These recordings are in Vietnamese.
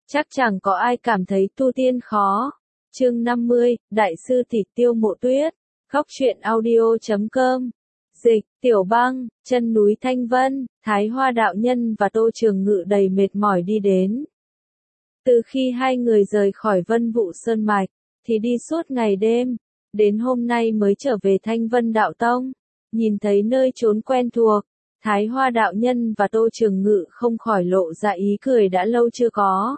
Chắc chẳng có ai cảm thấy tu tiên khó. Chương 50, Đại sư tỷ Tiêu Mộ Tuyết. Góc truyện audio.com. Dịch, Tiểu Băng, chân núi Thanh Vân, Thái Hoa đạo nhân và Tô Trường Ngự đầy mệt mỏi đi đến. Từ khi hai người rời khỏi Vân Vũ Sơn Mạch, thì đi suốt ngày đêm, đến hôm nay mới trở về Thanh Vân Đạo Tông. Nhìn thấy nơi trốn quen thuộc, Thái Hoa đạo nhân và Tô Trường Ngự không khỏi lộ ra ý cười đã lâu chưa có.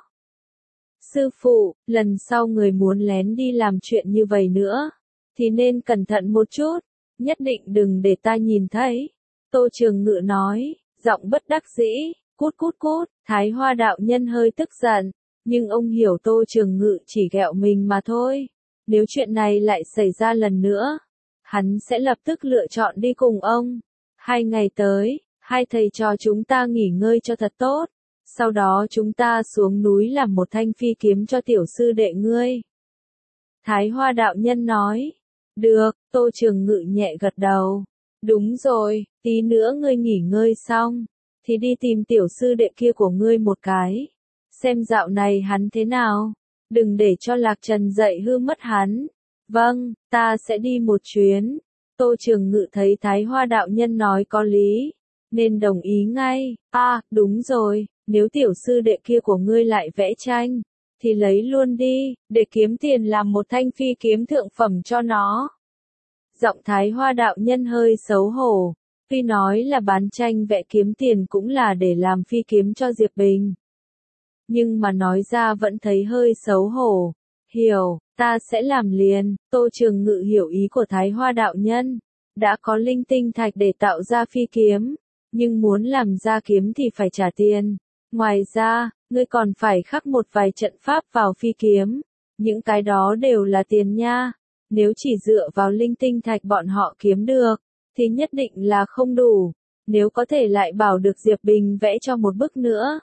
Sư phụ, lần sau người muốn lén đi làm chuyện như vậy nữa, thì nên cẩn thận một chút, nhất định đừng để ta nhìn thấy. Tô Trường Ngự nói, giọng bất đắc dĩ, cút cút cút. Thái Hoa đạo nhân hơi tức giận, nhưng ông hiểu Tô Trường Ngự chỉ ghẹo mình mà thôi. Nếu chuyện này lại xảy ra lần nữa, hắn sẽ lập tức lựa chọn đi cùng ông. 2 ngày tới, hai thầy trò chúng ta nghỉ ngơi cho thật tốt. Sau đó chúng ta xuống núi làm một thanh phi kiếm cho tiểu sư đệ ngươi. Thái Hoa đạo nhân nói. Được, Tô Trường Ngự nhẹ gật đầu. Đúng rồi, tí nữa ngươi nghỉ ngơi xong, thì đi tìm tiểu sư đệ kia của ngươi một cái. Xem dạo này hắn thế nào. Đừng để cho Lạc Trần dậy hư mất hắn. Vâng, ta sẽ đi một chuyến. Tô Trường Ngự thấy Thái Hoa đạo nhân nói có lý, nên đồng ý ngay. Đúng rồi, nếu tiểu sư đệ kia của ngươi lại vẽ tranh, thì lấy luôn đi, để kiếm tiền làm một thanh phi kiếm thượng phẩm cho nó. Giọng Thái Hoa đạo nhân hơi xấu hổ, tuy nói là bán tranh vẽ kiếm tiền cũng là để làm phi kiếm cho Diệp Bình. Nhưng mà nói ra vẫn thấy hơi xấu hổ. Hiểu, ta sẽ làm liền. Tô Trường Ngự hiểu ý của Thái Hoa đạo nhân. Đã có linh tinh thạch để tạo ra phi kiếm, nhưng muốn làm ra kiếm thì phải trả tiền. Ngoài ra, ngươi còn phải khắc một vài trận pháp vào phi kiếm. Những cái đó đều là tiền nha. Nếu chỉ dựa vào linh tinh thạch bọn họ kiếm được, thì nhất định là không đủ. Nếu có thể lại bảo được Diệp Bình vẽ cho một bức nữa,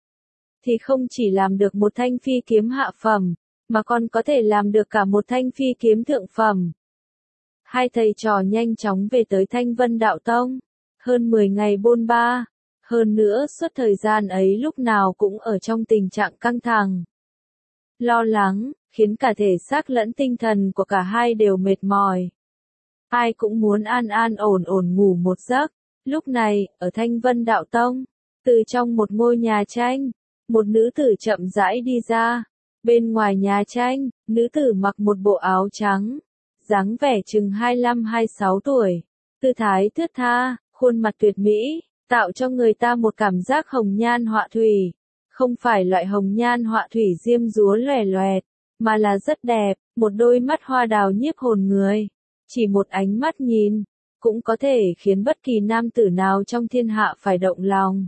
thì không chỉ làm được một thanh phi kiếm hạ phẩm, mà còn có thể làm được cả một thanh phi kiếm thượng phẩm. Hai thầy trò nhanh chóng về tới Thanh Vân Đạo Tông. Hơn 10 ngày bôn ba. Hơn nữa suốt thời gian ấy lúc nào cũng ở trong tình trạng căng thẳng, lo lắng, khiến cả thể xác lẫn tinh thần của cả hai đều mệt mỏi. Ai cũng muốn an an ổn ổn ngủ một giấc. Lúc này, ở Thanh Vân Đạo Tông, từ trong một ngôi nhà tranh, một nữ tử chậm rãi đi ra. Bên ngoài nhà tranh, nữ tử mặc một bộ áo trắng, dáng vẻ chừng 25-26 tuổi, tư thái thướt tha, khuôn mặt tuyệt mỹ, tạo cho người ta một cảm giác hồng nhan họa thủy. Không phải loại hồng nhan họa thủy diêm dúa lòe loẹt, mà là rất đẹp, một đôi mắt hoa đào nhiếp hồn người. Chỉ một ánh mắt nhìn, cũng có thể khiến bất kỳ nam tử nào trong thiên hạ phải động lòng.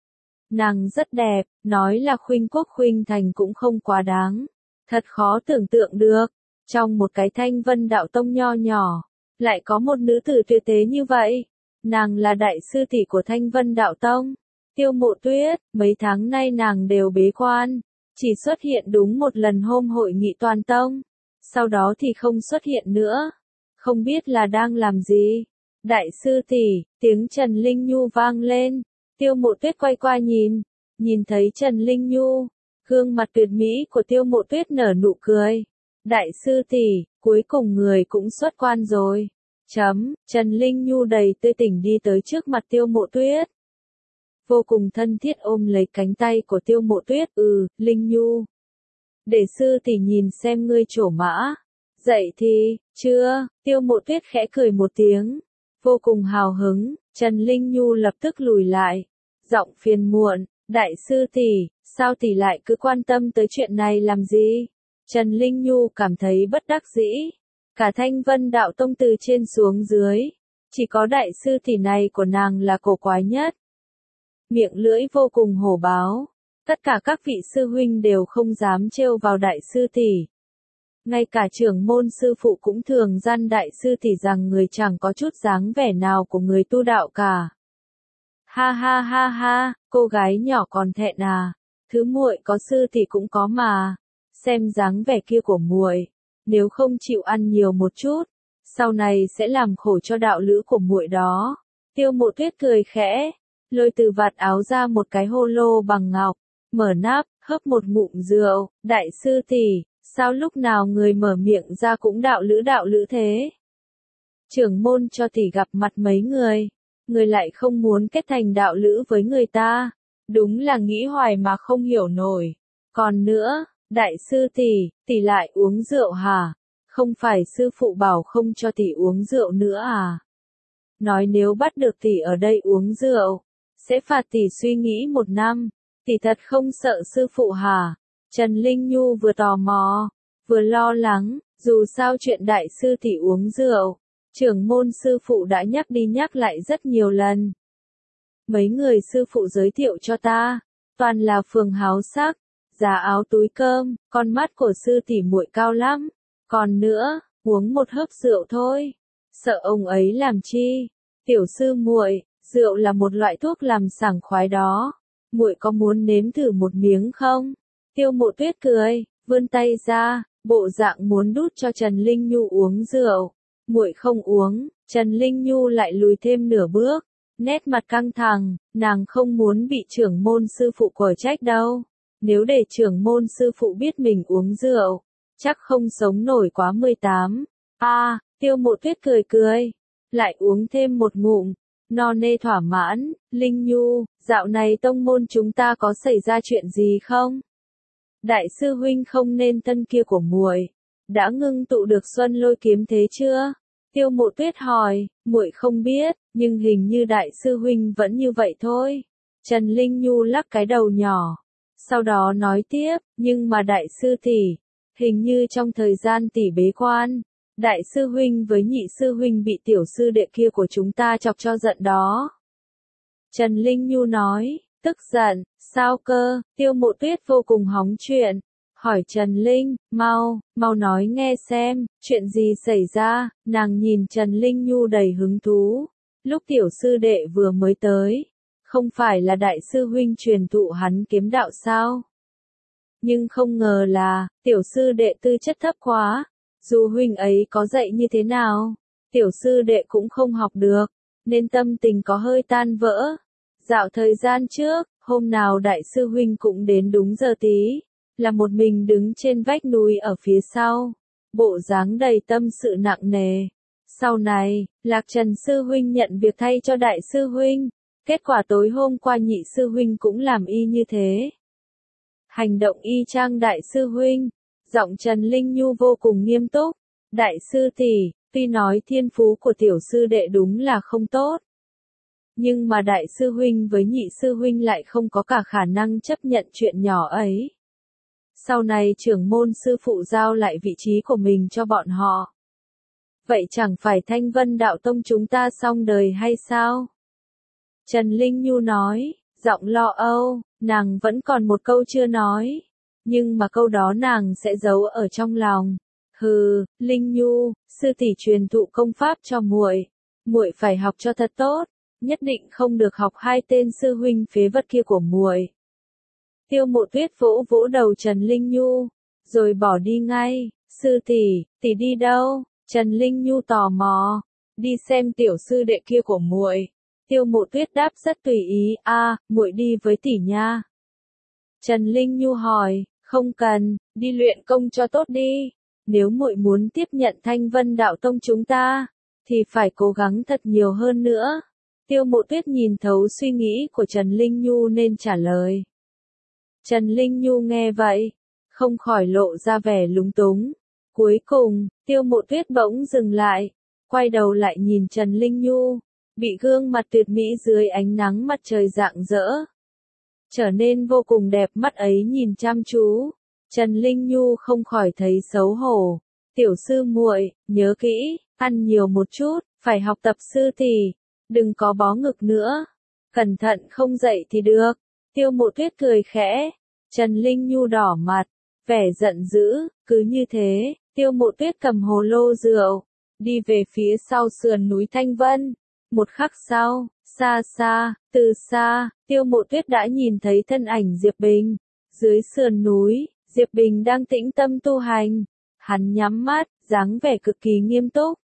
Nàng rất đẹp, nói là khuynh quốc khuynh thành cũng không quá đáng. Thật khó tưởng tượng được, trong một cái Thanh Vân Đạo Tông nho nhỏ, lại có một nữ tử tuyệt thế như vậy. Nàng là đại sư tỷ của Thanh Vân Đạo Tông, Tiêu Mộ Tuyết. Mấy tháng nay nàng đều bế quan, chỉ xuất hiện đúng một lần hôm hội nghị toàn tông, sau đó thì không xuất hiện nữa. Không biết là đang làm gì. Đại sư tỷ, tiếng Trần Linh Nhu vang lên. Tiêu Mộ Tuyết quay qua nhìn thấy Trần Linh Nhu, gương mặt tuyệt mỹ của Tiêu Mộ Tuyết nở nụ cười. Đại sư tỷ, cuối cùng người cũng xuất quan rồi. Trần Linh Nhu đầy tươi tỉnh đi tới trước mặt Tiêu Mộ Tuyết, vô cùng thân thiết ôm lấy cánh tay của Tiêu Mộ Tuyết. Linh Nhu, để sư tỷ nhìn xem ngươi trổ mã. Dậy thì, chưa? Tiêu Mộ Tuyết khẽ cười một tiếng, vô cùng hào hứng. Trần Linh Nhu lập tức lùi lại, giọng phiền muộn, đại sư tỷ, sao tỷ lại cứ quan tâm tới chuyện này làm gì? Trần Linh Nhu cảm thấy bất đắc dĩ. Cả Thanh Vân Đạo Tông từ trên xuống dưới, chỉ có đại sư tỷ này của nàng là cổ quái nhất. Miệng lưỡi vô cùng hổ báo, tất cả các vị sư huynh đều không dám trêu vào đại sư tỷ. Ngay cả trưởng môn sư phụ cũng thường gian đại sư tỷ rằng người chẳng có chút dáng vẻ nào của người tu đạo cả. Ha ha ha ha, cô gái nhỏ còn thẹn à? Thứ muội có sư tỷ cũng có mà. Xem dáng vẻ kia của muội, nếu không chịu ăn nhiều một chút, sau này sẽ làm khổ cho đạo lữ của muội đó. Tiêu Mộ Tuyết cười khẽ, lôi từ vạt áo ra một cái hô lô bằng ngọc, mở nắp, hớp một ngụm rượu, đại sư tỷ, sao lúc nào người mở miệng ra cũng đạo lữ thế? Trưởng môn cho tỷ gặp mặt mấy người lại không muốn kết thành đạo lữ với người ta, đúng là nghĩ hoài mà không hiểu nổi. Còn nữa, đại sư tỷ lại uống rượu hả? Không phải sư phụ bảo không cho tỷ uống rượu nữa à? Nói nếu bắt được tỷ ở đây uống rượu, sẽ phạt tỷ suy nghĩ 1 năm, tỷ thật không sợ sư phụ hả? Trần Linh Nhu vừa tò mò, vừa lo lắng, dù sao chuyện đại sư tỷ uống rượu, trưởng môn sư phụ đã nhắc đi nhắc lại rất nhiều lần. Mấy người sư phụ giới thiệu cho ta, toàn là phường háo sắc, giá áo túi cơm, con mắt của sư tỷ muội cao lắm. Còn nữa, uống một hớp rượu thôi, sợ ông ấy làm chi? Tiểu sư muội, rượu là một loại thuốc làm sảng khoái đó, muội có muốn nếm thử một miếng không? Tiêu Mộ Tuyết cười, vươn tay ra, bộ dạng muốn đút cho Trần Linh Nhu uống rượu. Muội không uống, Trần Linh Nhu lại lùi thêm nửa bước, nét mặt căng thẳng, nàng không muốn bị trưởng môn sư phụ quở trách đâu. Nếu để trưởng môn sư phụ biết mình uống rượu, chắc không sống nổi quá 18. Tiêu Mộ Tuyết cười, lại uống thêm một ngụm, no nê thỏa mãn. Linh Nhu, dạo này tông môn chúng ta có xảy ra chuyện gì không? Đại sư huynh không nên thân kia của muội, đã ngưng tụ được Xuân Lôi kiếm thế chưa? Tiêu Mộ Tuyết hỏi, muội không biết, nhưng hình như đại sư huynh vẫn như vậy thôi. Trần Linh Nhu lắc cái đầu nhỏ, sau đó nói tiếp, nhưng mà đại sư tỷ, hình như trong thời gian tỷ bế quan, đại sư huynh với nhị sư huynh bị tiểu sư đệ kia của chúng ta chọc cho giận đó. Trần Linh Nhu nói, tức giận, sao cơ? Tiêu Mộ Tuyết vô cùng hóng chuyện, hỏi Trần Linh, mau nói nghe xem, chuyện gì xảy ra? Nàng nhìn Trần Linh Nhu đầy hứng thú, lúc tiểu sư đệ vừa mới tới, không phải là đại sư huynh truyền thụ hắn kiếm đạo sao? Nhưng không ngờ là, tiểu sư đệ tư chất thấp quá, dù huynh ấy có dạy như thế nào, tiểu sư đệ cũng không học được, nên tâm tình có hơi tan vỡ. Dạo thời gian trước, hôm nào đại sư huynh cũng đến đúng giờ tí, là một mình đứng trên vách núi ở phía sau, bộ dáng đầy tâm sự nặng nề. Sau này, Lạc Trần sư huynh nhận việc thay cho đại sư huynh, kết quả tối hôm qua nhị sư huynh cũng làm y như thế. Hành động y chang đại sư huynh. Giọng Trần Linh Nhu vô cùng nghiêm túc. Đại sư tỷ, tuy nói thiên phú của tiểu sư đệ đúng là không tốt, nhưng mà đại sư huynh với nhị sư huynh lại không có cả khả năng chấp nhận chuyện nhỏ ấy. Sau này trưởng môn sư phụ giao lại vị trí của mình cho bọn họ. Vậy chẳng phải Thanh Vân Đạo Tông chúng ta xong đời hay sao? Trần Linh Nhu nói, giọng lo âu, nàng vẫn còn một câu chưa nói. Nhưng mà câu đó nàng sẽ giấu ở trong lòng. Hừ, Linh Nhu, sư tỷ truyền thụ công pháp cho muội, muội phải học cho thật tốt, nhất định không được học hai tên sư huynh phế vật kia của muội. Tiêu Mộ Tuyết vỗ vỗ đầu Trần Linh Nhu, rồi bỏ đi ngay. Sư tỷ đi đâu? Trần Linh Nhu tò mò, đi xem tiểu sư đệ kia của muội. Tiêu Mộ Tuyết đáp rất tùy ý, muội đi với tỷ nha. Trần Linh Nhu hỏi, không cần, đi luyện công cho tốt đi. Nếu muội muốn tiếp nhận Thanh Vân Đạo Tông chúng ta, thì phải cố gắng thật nhiều hơn nữa. Tiêu Mộ Tuyết nhìn thấu suy nghĩ của Trần Linh Nhu nên trả lời. Trần Linh Nhu nghe vậy, không khỏi lộ ra vẻ lúng túng. Cuối cùng, Tiêu Mộ Tuyết bỗng dừng lại, quay đầu lại nhìn Trần Linh Nhu, bị gương mặt tuyệt mỹ dưới ánh nắng mặt trời rạng rỡ, trở nên vô cùng đẹp mắt ấy nhìn chăm chú. Trần Linh Nhu không khỏi thấy xấu hổ. Tiểu sư muội, nhớ kỹ, ăn nhiều một chút, phải học tập sư tỷ, đừng có bó ngực nữa. Cẩn thận không dậy thì được. Tiêu Mộ Tuyết cười khẽ. Trần Linh Nhu đỏ mặt, vẻ giận dữ. Cứ như thế, Tiêu Mộ Tuyết cầm hồ lô rượu, đi về phía sau sườn núi Thanh Vân. Một khắc sau, từ xa, Tiêu Mộ Tuyết đã nhìn thấy thân ảnh Diệp Bình. Dưới sườn núi, Diệp Bình đang tĩnh tâm tu hành. Hắn nhắm mắt, dáng vẻ cực kỳ nghiêm túc.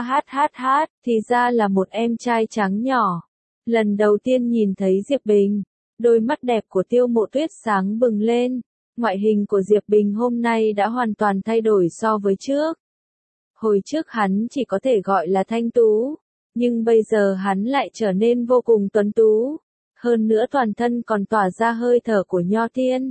Thì ra là một em trai trắng nhỏ. Lần đầu tiên nhìn thấy Diệp Bình, đôi mắt đẹp của Tiêu Mộ Tuyết sáng bừng lên. Ngoại hình của Diệp Bình hôm nay đã hoàn toàn thay đổi so với trước. Hồi trước hắn chỉ có thể gọi là thanh tú, nhưng bây giờ hắn lại trở nên vô cùng tuấn tú. Hơn nữa toàn thân còn tỏa ra hơi thở của nho tiên.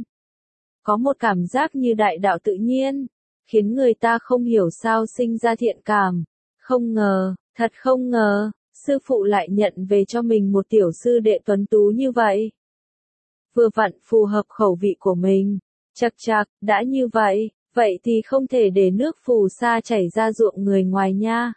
Có một cảm giác như đại đạo tự nhiên, khiến người ta không hiểu sao sinh ra thiện cảm. Không ngờ, thật không ngờ, sư phụ lại nhận về cho mình một tiểu sư đệ tuấn tú như vậy. Vừa vặn phù hợp khẩu vị của mình. Chậc chậc, đã như vậy, vậy thì không thể để nước phù sa chảy ra ruộng người ngoài nha.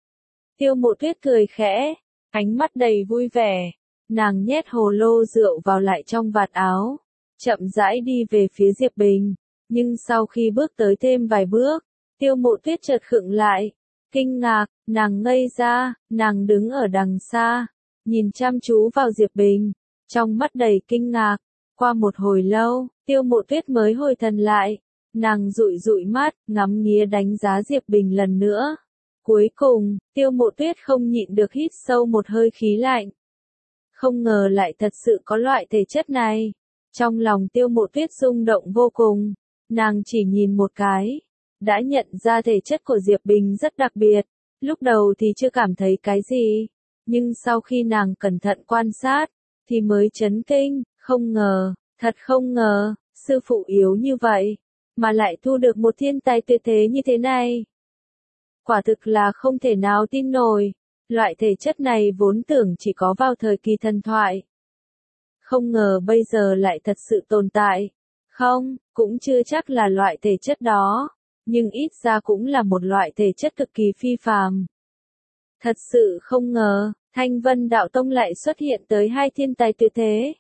Tiêu Mộ Tuyết cười khẽ, ánh mắt đầy vui vẻ. Nàng nhét hồ lô rượu vào lại trong vạt áo, chậm rãi đi về phía Diệp Bình. Nhưng sau khi bước tới thêm vài bước, Tiêu Mộ Tuyết chợt khựng lại, kinh ngạc, nàng ngây ra, nàng đứng ở đằng xa, nhìn chăm chú vào Diệp Bình, trong mắt đầy kinh ngạc. Qua một hồi lâu, Tiêu Mộ Tuyết mới hồi thần lại, nàng dụi dụi mắt, ngắm nghía đánh giá Diệp Bình lần nữa. Cuối cùng, Tiêu Mộ Tuyết không nhịn được hít sâu một hơi khí lạnh. Không ngờ lại thật sự có loại thể chất này. Trong lòng Tiêu Mộ Tuyết rung động vô cùng, nàng chỉ nhìn một cái, đã nhận ra thể chất của Diệp Bình rất đặc biệt. Lúc đầu thì chưa cảm thấy cái gì, nhưng sau khi nàng cẩn thận quan sát, thì mới chấn kinh, không ngờ, thật không ngờ, sư phụ yếu như vậy, mà lại thu được một thiên tài tuyệt thế như thế này. Quả thực là không thể nào tin nổi, loại thể chất này vốn tưởng chỉ có vào thời kỳ thần thoại. Không ngờ bây giờ lại thật sự tồn tại. Không, cũng chưa chắc là loại thể chất đó, nhưng ít ra cũng là một loại thể chất cực kỳ phi phàm. Thật sự không ngờ, Thanh Vân Đạo Tông lại xuất hiện tới hai thiên tài tuyệt thế.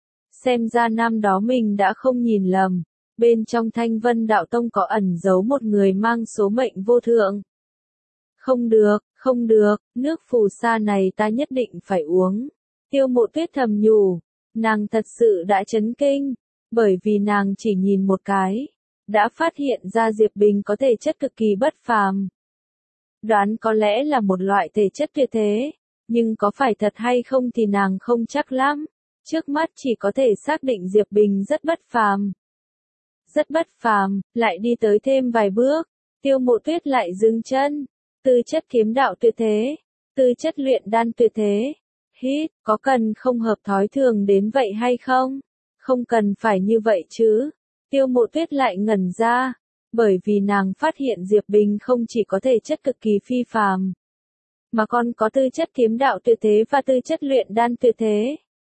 Xem ra năm đó mình đã không nhìn lầm, bên trong Thanh Vân Đạo Tông có ẩn giấu một người mang số mệnh vô thượng. Không được, không được, nước phù sa này ta nhất định phải uống. Tiêu Mộ Tuyết thầm nhủ, nàng thật sự đã chấn kinh, bởi vì nàng chỉ nhìn một cái, đã phát hiện ra Diệp Bình có thể chất cực kỳ bất phàm. Đoán có lẽ là một loại thể chất tuyệt thế, nhưng có phải thật hay không thì nàng không chắc lắm. Trước mắt chỉ có thể xác định Diệp Bình rất bất phàm. Rất bất phàm, lại đi tới thêm vài bước, Tiêu Mộ Tuyết lại dừng chân. Tư chất kiếm đạo tuyệt thế, tư chất luyện đan tuyệt thế. Hít, có cần không hợp thói thường đến vậy hay không? Không cần phải như vậy chứ. Tiêu Mộ Tuyết lại ngẩn ra, bởi vì nàng phát hiện Diệp Bình không chỉ có thể chất cực kỳ phi phàm, mà còn có tư chất kiếm đạo tuyệt thế và tư chất luyện đan tuyệt thế.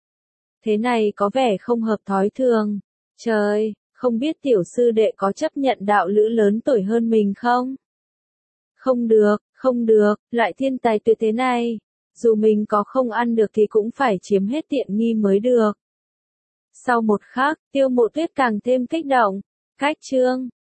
Thế này có vẻ không hợp thói thường. Trời, không biết tiểu sư đệ có chấp nhận đạo lữ lớn tuổi hơn mình không? Không được, không được, loại thiên tài tuyệt thế này, dù mình có không ăn được thì cũng phải chiếm hết tiện nghi mới được. Sau một khắc, Tiêu Mộ Tuyết càng thêm kích động. Cách chương